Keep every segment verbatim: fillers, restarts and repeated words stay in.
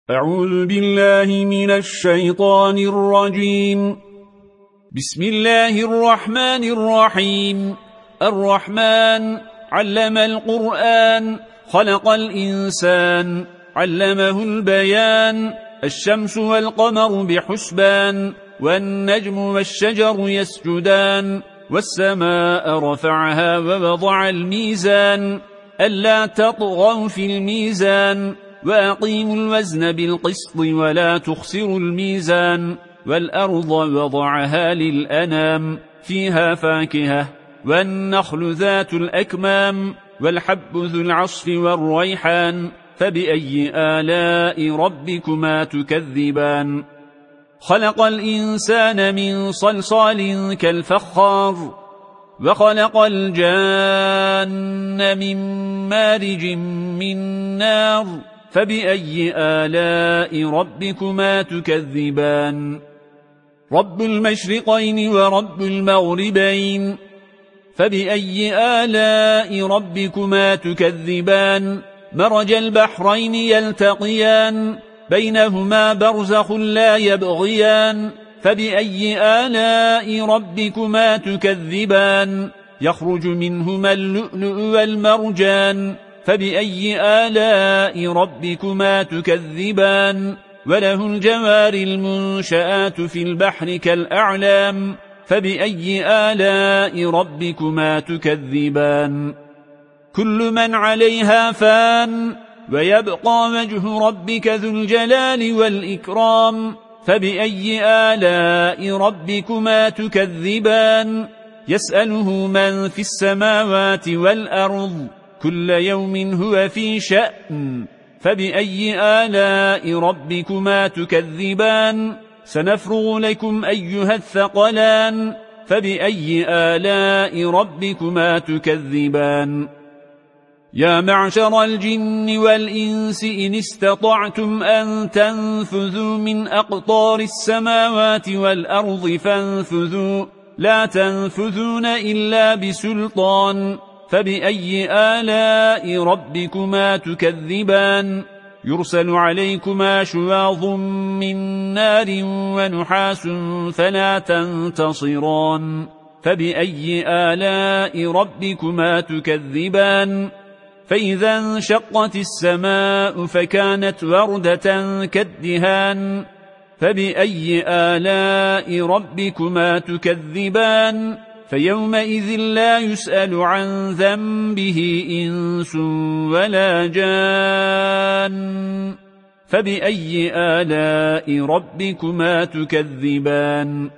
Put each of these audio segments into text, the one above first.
أعوذ بالله من الشيطان الرجيم. بسم الله الرحمن الرحيم. الرحمن علم القرآن، خلق الإنسان، علمه البيان. الشمس والقمر بحسبان، والنجم والشجر يسجدان. والسماء رفعها ووضع الميزان، ألا تطغوا في الميزان، وأقيموا الوزن بالقسط ولا تخسروا الميزان. والأرض وضعها للأنام، فيها فاكهة والنخل ذات الأكمام، والحب ذو العصف والريحان. فبأي آلاء ربكما تكذبان؟ خلق الإنسان من صلصال كالفخار، وخلق الجان من مارج من نار. فبأي آلاء ربكما تكذبان؟ رب المشرقين ورب المغربين. فبأي آلاء ربكما تكذبان؟ مرج البحرين يلتقيان، بينهما برزخ لا يبغيان. فبأي آلاء ربكما تكذبان؟ يخرج منهما اللؤلؤ والمرجان. فبأي آلاء ربكما تكذبان؟ وله الجوار المنشآت في البحر كالأعلام. فبأي آلاء ربكما تكذبان؟ كل من عليها فان، ويبقى وجه ربك ذو الجلال والإكرام. فبأي آلاء ربكما تكذبان؟ يسأله من في السماوات والأرض، كل يوم هو في شأن. فبأي آلاء ربكما تكذبان؟ سنفرغ لكم أيها الثقلان. فبأي آلاء ربكما تكذبان؟ يا معشر الجن والإنس إن استطعتم أن تنفذوا من أقطار السماوات والأرض فانفذوا، لا تنفذون إلا بسلطان. فبأي آلاء ربكما تكذبان؟ يرسل عليكما شواظ من نار ونحاس فلا تنتصران. فبأي آلاء ربكما تكذبان؟ فإذا انشقت السماء فكانت وردة كالدهان. فبأي آلاء ربكما تكذبان؟ فيومئذ لا يسأل عن ذنبه إنس ولا جان. فبأي آلاء ربكما تكذبان؟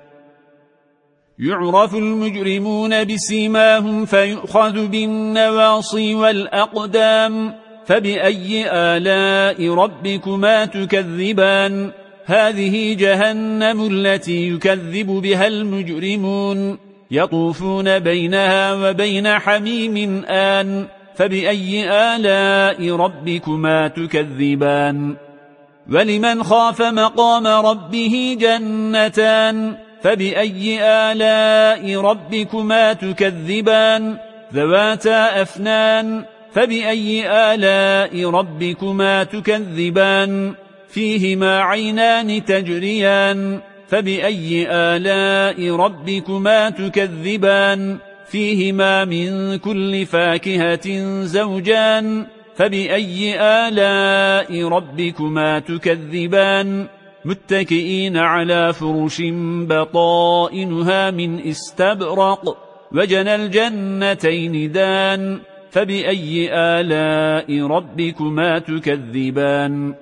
يعرف المجرمون بسيماهم فيؤخذ بالنواصي والأقدام. فبأي آلاء ربكما تكذبان؟ هذه جهنم التي يكذب بها المجرمون، يطوفون بينها وبين حميم آن. فبأي آلاء ربكما تكذبان؟ ولمن خاف مقام ربه جنتان. فبأي آلاء ربكما تكذبان؟ ذواتا أفنان. فبأي آلاء ربكما تكذبان؟ فيهما عينان تجريان. فبأي آلاء ربكما تكذبان؟ فيهما من كل فاكهة زوجان. فبأي آلاء ربكما تكذبان؟ متكئين على فرش بطائنها من استبرق، وجنى الجنتين دان. فبأي آلاء ربكما تكذبان؟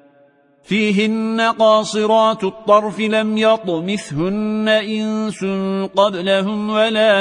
فيهن قاصرات الطرف لم يطمثهن إنس قبلهم ولا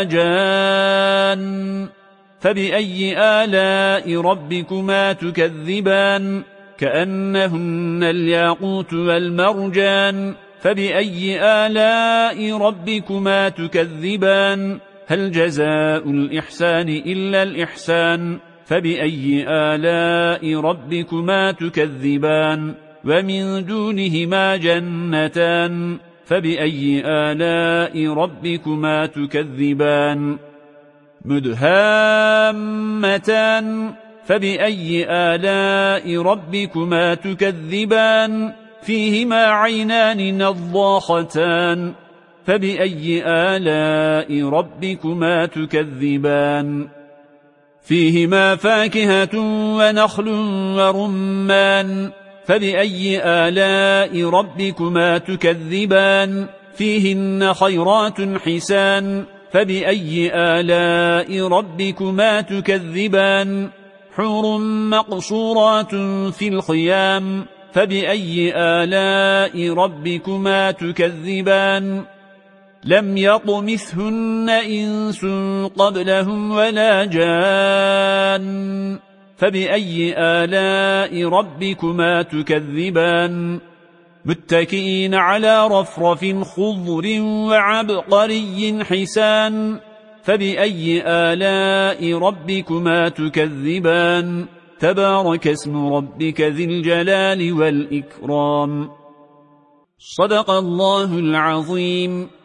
جان. فبأي آلاء ربكما تكذبان؟ كأنهن الياقوت والمرجان. فبأي آلاء ربكما تكذبان؟ هل جزاء الإحسان إلا الإحسان؟ فبأي آلاء ربكما تكذبان؟ ومن دونهما جنتان. فبأي آلاء ربكما تكذبان؟ مدهامتان. فبأي آلاء ربكما تكذبان فيهما عينان نضاختان فبأي آلاء ربكما تكذبان فيهما فاكهة ونخل ورمان فبأي آلاء ربكما تكذبان فيهن خيرات حسان فبأي آلاء ربكما تكذبان حور مقصورات في الخيام فبأي آلاء ربكما تكذبان لم يطمثهن إنس قبلهم ولا جان فبأي آلاء ربكما تكذبان متكئين على رفرف خضر وعبقري حسان فبأي آلاء ربكما تكذبان تبارك اسم ربك ذي الجلال والإكرام صدق الله العظيم.